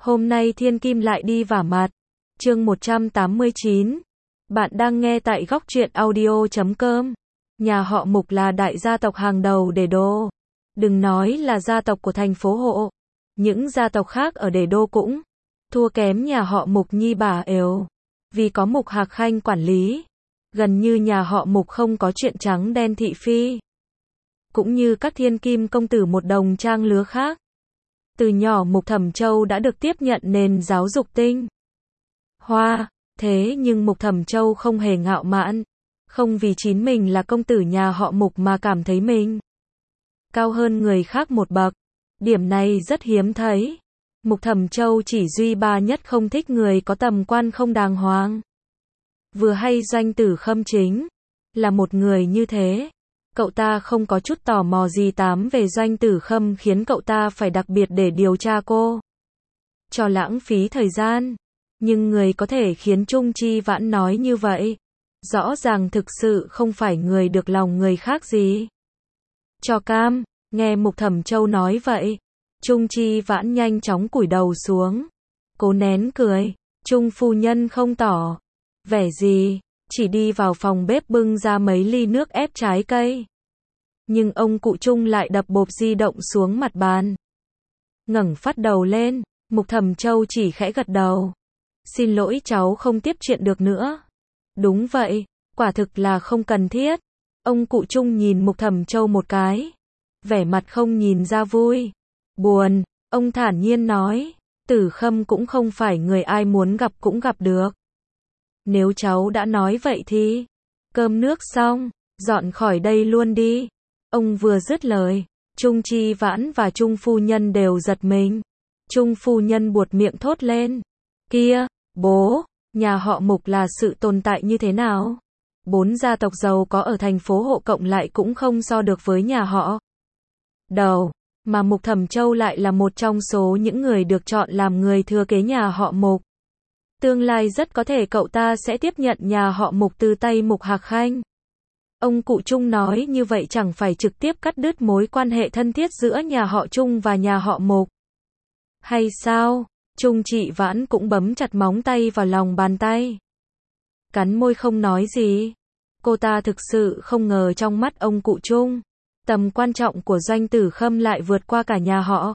Hôm nay thiên kim lại đi vả mặt. Chương 189. Bạn đang nghe tại góc truyện audio.com. Nhà họ Mục là đại gia tộc hàng đầu Đế Đô. Đừng nói là gia tộc của thành phố Hộ. Những gia tộc khác ở Đế Đô cũng thua kém nhà họ Mục nhi bả ều. Vì có Mục Hạc Khanh quản lý, gần như nhà họ Mục không có chuyện trắng đen thị phi. Cũng như các thiên kim công tử một đồng trang lứa khác. Từ nhỏ Mục Thẩm Châu đã được tiếp nhận nền giáo dục tinh hoa, thế nhưng Mục Thẩm Châu không hề ngạo mạn, không vì chính mình là công tử nhà họ Mục mà cảm thấy mình cao hơn người khác một bậc. Điểm này rất hiếm thấy. Mục Thẩm Châu chỉ duy ba nhất không thích người có tầm quan không đàng hoàng. Vừa hay Doanh Tử Khâm chính là một người như thế. Cậu ta không có chút tò mò gì tám về Doanh Tử Khâm khiến cậu ta phải đặc biệt để điều tra cô. Cho lãng phí thời gian. Nhưng người có thể khiến Trung Chi Vãn nói như vậy, rõ ràng thực sự không phải người được lòng người khác gì. Cho cam, nghe Mục Thẩm Châu nói vậy, Trung Chi Vãn nhanh chóng cúi đầu xuống. Cố nén cười, Trung phu nhân không tỏ vẻ gì, chỉ đi vào phòng bếp bưng ra mấy ly nước ép trái cây. Nhưng ông cụ Trung lại đập bộp di động xuống mặt bàn. Ngẩng phát đầu lên, Mục Thẩm Châu chỉ khẽ gật đầu. Xin lỗi cháu không tiếp chuyện được nữa. Đúng vậy, quả thực là không cần thiết. Ông cụ Trung nhìn Mục Thẩm Châu một cái. Vẻ mặt không nhìn ra vui, buồn, ông thản nhiên nói. Tử Khâm cũng không phải người ai muốn gặp cũng gặp được. Nếu cháu đã nói vậy thì, cơm nước xong, dọn khỏi đây luôn đi. Ông vừa dứt lời, Trung Chi Vãn và Trung phu nhân đều giật mình. Trung phu nhân buột miệng thốt lên. Kia, bố, nhà họ Mục là sự tồn tại như thế nào? 4 gia tộc giàu có ở thành phố Hộ cộng lại cũng không so được với nhà họ đầu, mà Mục Thẩm Châu lại là một trong số những người được chọn làm người thừa kế nhà họ Mục. Tương lai rất có thể cậu ta sẽ tiếp nhận nhà họ Mục từ tay Mục Hạc Khanh. Ông cụ Trung nói như vậy chẳng phải trực tiếp cắt đứt mối quan hệ thân thiết giữa nhà họ Trung và nhà họ Mục hay sao? Trung Chị Vãn cũng bấm chặt móng tay vào lòng bàn tay. Cắn môi không nói gì. Cô ta thực sự không ngờ trong mắt ông cụ Trung, tầm quan trọng của Doanh Tử Khâm lại vượt qua cả nhà họ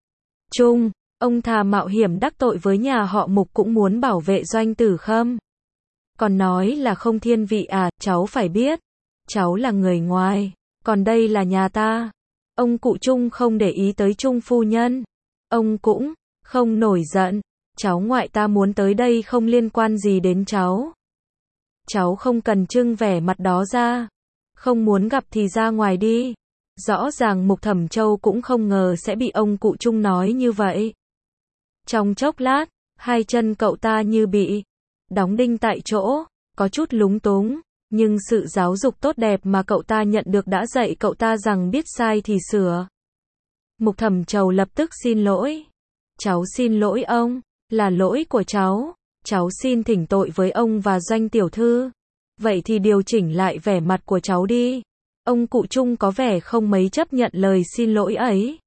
Trung. Ông thà mạo hiểm đắc tội với nhà họ Mục cũng muốn bảo vệ Doanh Tử Khâm. Còn nói là không thiên vị à, cháu phải biết. Cháu là người ngoài, còn đây là nhà ta. Ông cụ Trung không để ý tới Trung phu nhân. Ông cũng không nổi giận. Cháu ngoại ta muốn tới đây không liên quan gì đến cháu. Cháu không cần trưng vẻ mặt đó ra. Không muốn gặp thì ra ngoài đi. Rõ ràng Mục Thẩm Châu cũng không ngờ sẽ bị ông cụ Trung nói như vậy. Trong chốc lát, hai chân cậu ta như bị đóng đinh tại chỗ, có chút lúng túng. Nhưng sự giáo dục tốt đẹp mà cậu ta nhận được đã dạy cậu ta rằng biết sai thì sửa. Mục Thẩm Châu lập tức xin lỗi. Cháu xin lỗi ông, là lỗi của cháu. Cháu xin thỉnh tội với ông và Doanh tiểu thư. Vậy thì điều chỉnh lại vẻ mặt của cháu đi. Ông cụ Trung có vẻ không mấy chấp nhận lời xin lỗi ấy.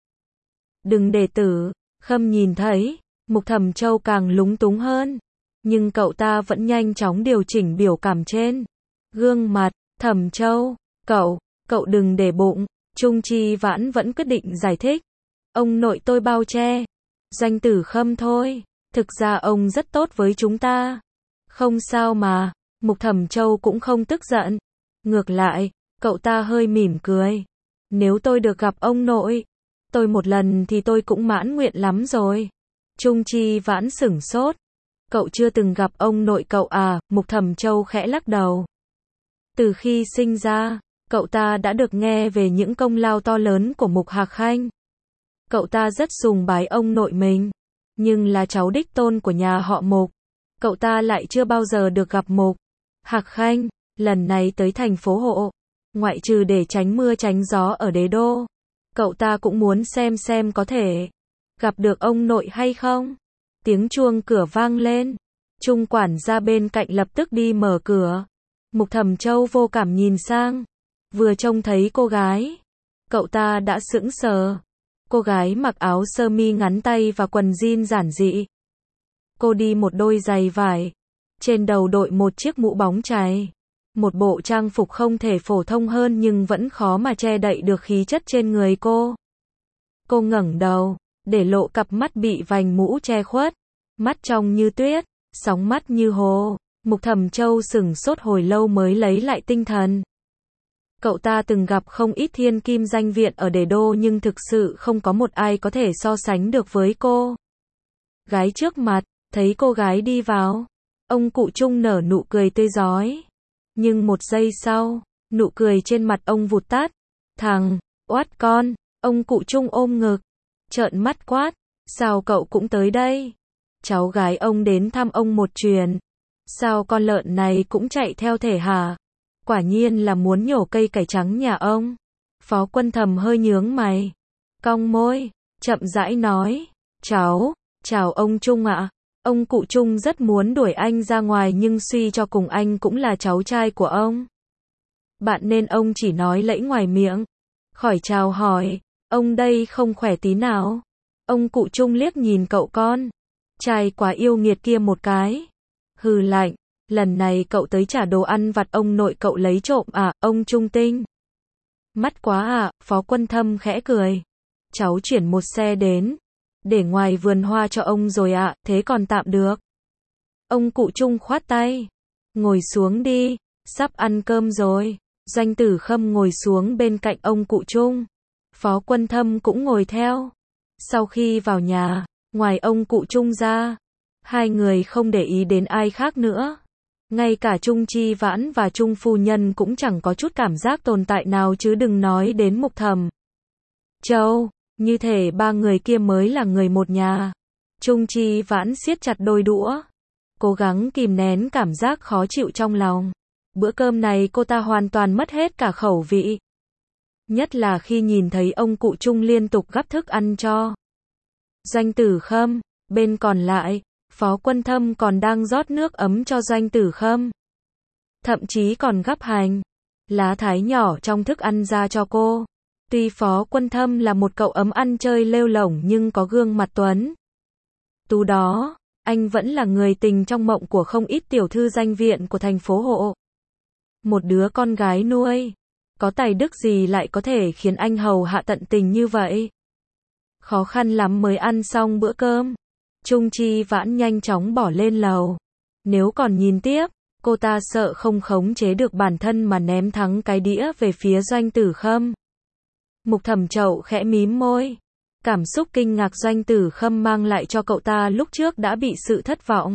Đừng để Tử Khâm nhìn thấy. Mục Thẩm Châu càng lúng túng hơn. Nhưng cậu ta vẫn nhanh chóng điều chỉnh biểu cảm trên gương mặt. Thẩm Châu, cậu đừng để bụng. Trung Chi Vãn vẫn quyết định giải thích. Ông nội tôi bao che Doanh Tử Khâm thôi. Thực ra ông rất tốt với chúng ta. Không sao mà. Mục Thẩm Châu cũng không tức giận. Ngược lại, cậu ta hơi mỉm cười. Nếu tôi được gặp ông nội tôi một lần thì tôi cũng mãn nguyện lắm rồi. Trung Chi Vãn sửng sốt. Cậu chưa từng gặp ông nội cậu à? Mục Thẩm Châu khẽ lắc đầu. Từ khi sinh ra, cậu ta đã được nghe về những công lao to lớn của Mục Hạc Khanh. Cậu ta rất sùng bái ông nội mình. Nhưng là cháu đích tôn của nhà họ Mục, cậu ta lại chưa bao giờ được gặp Mục Hạc Khanh. Lần này tới thành phố Hộ, ngoại trừ để tránh mưa tránh gió ở Đế Đô, cậu ta cũng muốn xem có thể gặp được ông nội hay không. Tiếng chuông cửa vang lên. Trung quản gia bên cạnh lập tức đi mở cửa. Mục Thẩm Châu vô cảm nhìn sang. Vừa trông thấy cô gái, cậu ta đã sững sờ. Cô gái mặc áo sơ mi ngắn tay và quần jean giản dị. Cô đi một đôi giày vải. Trên đầu đội một chiếc mũ bóng chày. Một bộ trang phục không thể phổ thông hơn nhưng vẫn khó mà che đậy được khí chất trên người cô. Cô ngẩng đầu, để lộ cặp mắt bị vành mũ che khuất. Mắt trong như tuyết, sóng mắt như hồ. Mục Thẩm Châu sửng sốt hồi lâu mới lấy lại tinh thần. Cậu ta từng gặp không ít thiên kim danh viện ở Đế Đô nhưng thực sự không có một ai có thể so sánh được với cô. Gái trước mặt, thấy cô gái đi vào. Ông cụ Trung nở nụ cười tươi rói. Nhưng một giây sau, nụ cười trên mặt ông vụt tắt. Thằng, oát con, ông cụ Trung ôm ngực. Trợn mắt quát, sao cậu cũng tới đây? Cháu gái ông đến thăm ông một chuyến. Sao con lợn này cũng chạy theo thể hả? Quả nhiên là muốn nhổ cây cải trắng nhà ông. Phó Quân Thầm hơi nhướng mày. Cong môi, chậm rãi nói. Chào ông Trung ạ. Ông cụ Trung rất muốn đuổi anh ra ngoài nhưng suy cho cùng anh cũng là cháu trai của ông. Bạn nên ông chỉ nói lẫy ngoài miệng. Khỏi chào hỏi, ông đây không khỏe tí nào. Ông cụ Trung liếc nhìn cậu con trai quá yêu nghiệt kia một cái. Hừ lạnh, lần này cậu tới trả đồ ăn vặt ông nội cậu lấy trộm à, ông Trung Tinh. Mắt quá à, Phó Quân Thâm khẽ cười. Cháu chuyển một xe đến, để ngoài vườn hoa cho ông rồi ạ, thế còn tạm được. Ông cụ Trung khoát tay. Ngồi xuống đi, sắp ăn cơm rồi. Doanh Tử Khâm ngồi xuống bên cạnh ông cụ Trung. Phó Quân Thâm cũng ngồi theo. Sau khi vào nhà, ngoài ông cụ Trung ra, hai người không để ý đến ai khác nữa. Ngay cả Trung Chi Vãn và Trung phu nhân cũng chẳng có chút cảm giác tồn tại nào chứ đừng nói đến Mục Thẩm Châu. Như thể ba người kia mới là người một nhà. Trung Chi Vãn siết chặt đôi đũa, cố gắng kìm nén cảm giác khó chịu trong lòng. Bữa cơm này cô ta hoàn toàn mất hết cả khẩu vị. Nhất là khi nhìn thấy ông cụ Trung liên tục gắp thức ăn cho Doanh Tử Khâm. Bên còn lại, Phó Quân Thâm còn đang rót nước ấm cho Doanh Tử Khâm. Thậm chí còn gắp hành, lá thái nhỏ trong thức ăn ra cho cô. Tuy Phó Quân Thâm là một cậu ấm ăn chơi lêu lổng nhưng có gương mặt tuấn tú đó, anh vẫn là người tình trong mộng của không ít tiểu thư danh viện của thành phố Hộ. Một đứa con gái nuôi, có tài đức gì lại có thể khiến anh hầu hạ tận tình như vậy? Khó khăn lắm mới ăn xong bữa cơm. Trung Chi Vãn nhanh chóng bỏ lên lầu. Nếu còn nhìn tiếp, cô ta sợ không khống chế được bản thân mà ném thẳng cái đĩa về phía Doanh Tử Khâm. Mục Thẩm Châu khẽ mím môi. Cảm xúc kinh ngạc Doanh Tử Khâm mang lại cho cậu ta lúc trước đã bị sự thất vọng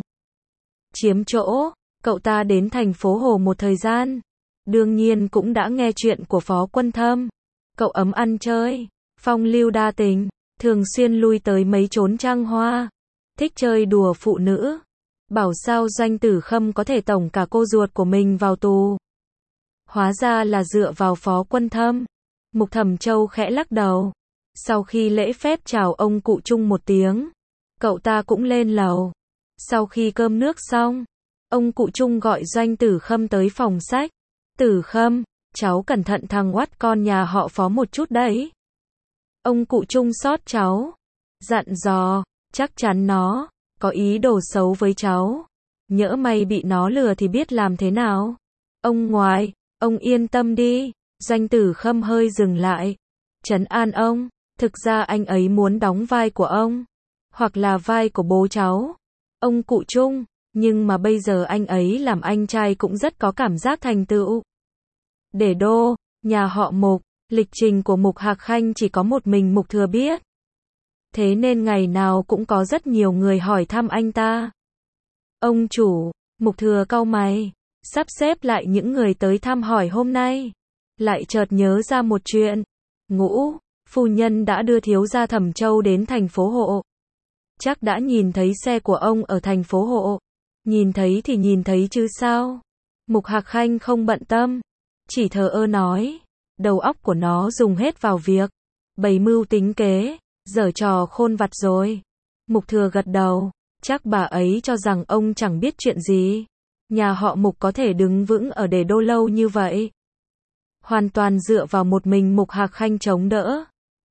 chiếm chỗ. Cậu ta đến thành phố Hồ một thời gian, đương nhiên cũng đã nghe chuyện của Phó Quân Thâm. Cậu ấm ăn chơi, phong lưu đa tình, thường xuyên lui tới mấy chốn trăng hoa, thích chơi đùa phụ nữ. Bảo sao Doanh Tử Khâm có thể tổng cả cô ruột của mình vào tù. Hóa ra là dựa vào Phó Quân Thâm. Mục Thẩm Châu khẽ lắc đầu. Sau khi lễ phép chào ông cụ Trung một tiếng, cậu ta cũng lên lầu. Sau khi cơm nước xong, ông cụ Trung gọi Doanh Tử Khâm tới phòng sách. Tử Khâm, cháu cẩn thận thằng oát con nhà họ Phó một chút đấy. Ông cụ Trung xót cháu, dặn dò, chắc chắn nó có ý đồ xấu với cháu. Nhỡ may bị nó lừa thì biết làm thế nào. Ông ngoại, ông yên tâm đi. Doanh Tử Khâm hơi dừng lại, trấn an ông. Thực ra anh ấy muốn đóng vai của ông, hoặc là vai của bố cháu, ông cụ Trung. Nhưng mà bây giờ anh ấy làm anh trai cũng rất có cảm giác thành tựu. Để Đô, nhà họ Mục, lịch trình của Mục Hạc Khanh chỉ có một mình Mục Thừa biết. Thế nên ngày nào cũng có rất nhiều người hỏi thăm anh ta. Ông chủ, Mục Thừa cau mày, sắp xếp lại những người tới thăm hỏi hôm nay. Lại chợt nhớ ra một chuyện. Ngũ phu nhân đã đưa thiếu gia Thẩm Châu đến thành phố Hộ. Chắc đã nhìn thấy xe của ông ở thành phố Hộ. Nhìn thấy thì nhìn thấy chứ sao? Mục Hạc Khanh không bận tâm, chỉ thờ ơ nói. Đầu óc của nó dùng hết vào việc bày mưu tính kế, giở trò khôn vặt rồi. Mục Thừa gật đầu. Chắc bà ấy cho rằng ông chẳng biết chuyện gì. Nhà họ Mục có thể đứng vững ở Đế Đô lâu như vậy, hoàn toàn dựa vào một mình Mục Hạc Khanh chống đỡ.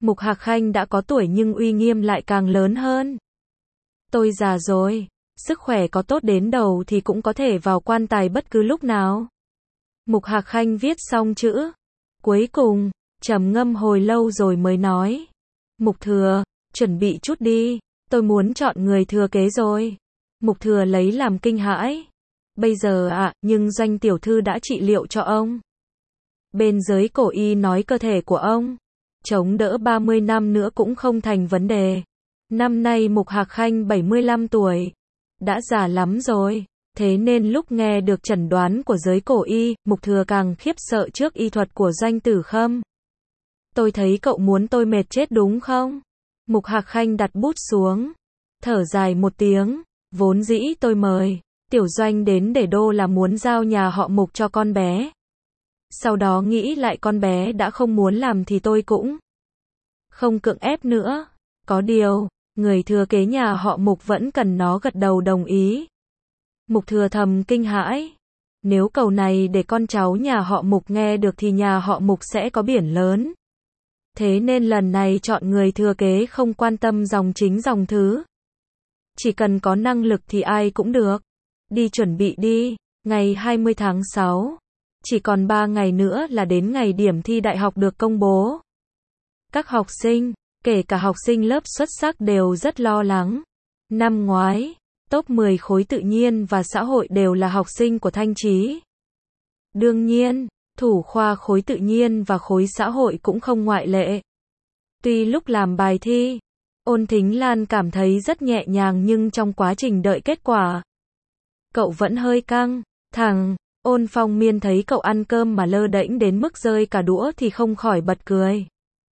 Mục Hạc Khanh đã có tuổi nhưng uy nghiêm lại càng lớn hơn. Tôi già rồi, sức khỏe có tốt đến đầu thì cũng có thể vào quan tài bất cứ lúc nào. Mục Hạc Khanh viết xong chữ cuối cùng, trầm ngâm hồi lâu rồi mới nói. Mục Thừa, chuẩn bị chút đi, tôi muốn chọn người thừa kế rồi. Mục Thừa lấy làm kinh hãi. Bây giờ nhưng Doanh tiểu thư đã trị liệu cho ông. Bên giới cổ y nói cơ thể của ông chống đỡ 30 năm nữa cũng không thành vấn đề. Năm nay Mục Hạc Khanh 75 tuổi, đã già lắm rồi. Thế nên lúc nghe được chẩn đoán của giới cổ y, Mục Thừa càng khiếp sợ trước y thuật của Doanh Tử Khâm. Tôi thấy cậu muốn tôi mệt chết đúng không? Mục Hạc Khanh đặt bút xuống, thở dài một tiếng, vốn dĩ tôi mời Tiểu Doanh đến để đô là muốn giao nhà họ Mục cho con bé. Sau đó nghĩ lại con bé đã không muốn làm thì tôi cũng không cưỡng ép nữa. Có điều, người thừa kế nhà họ Mục vẫn cần nó gật đầu đồng ý. Mục Thừa thầm kinh hãi. Nếu câu này để con cháu nhà họ Mục nghe được thì nhà họ Mục sẽ có biển lớn. Thế nên lần này chọn người thừa kế không quan tâm dòng chính dòng thứ. Chỉ cần có năng lực thì ai cũng được. Đi chuẩn bị đi, ngày 20 tháng 6. Chỉ còn 3 ngày nữa là đến ngày điểm thi đại học được công bố. Các học sinh, kể cả học sinh lớp xuất sắc đều rất lo lắng. Năm ngoái, top 10 khối tự nhiên và xã hội đều là học sinh của Thanh Chí. Đương nhiên, thủ khoa khối tự nhiên và khối xã hội cũng không ngoại lệ. Tuy lúc làm bài thi, Ôn Thính Lan cảm thấy rất nhẹ nhàng nhưng trong quá trình đợi kết quả, cậu vẫn hơi căng thẳng. Ôn Phong Miên thấy cậu ăn cơm mà lơ đễnh đến mức rơi cả đũa thì không khỏi bật cười.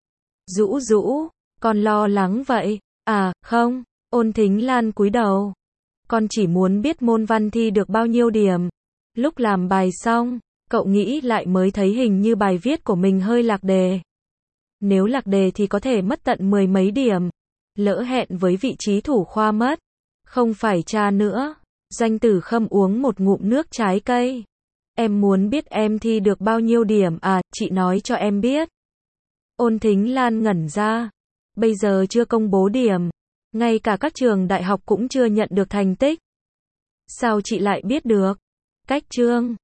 Dũ Dũ, con lo lắng vậy? À, không. Ôn Thính Lan cúi đầu. Con chỉ muốn biết môn văn thi được bao nhiêu điểm. Lúc làm bài xong, cậu nghĩ lại mới thấy hình như bài viết của mình hơi lạc đề. Nếu lạc đề thì có thể mất tận 10 mấy điểm. Lỡ hẹn với vị trí thủ khoa mất. Không phải tra nữa. Doanh Tử Khâm uống một ngụm nước trái cây. Em muốn biết em thi được bao nhiêu điểm à, chị nói cho em biết. Ôn Thính Lan ngẩn ra. Bây giờ chưa công bố điểm. Ngay cả các trường đại học cũng chưa nhận được thành tích. Sao chị lại biết được? Cách chương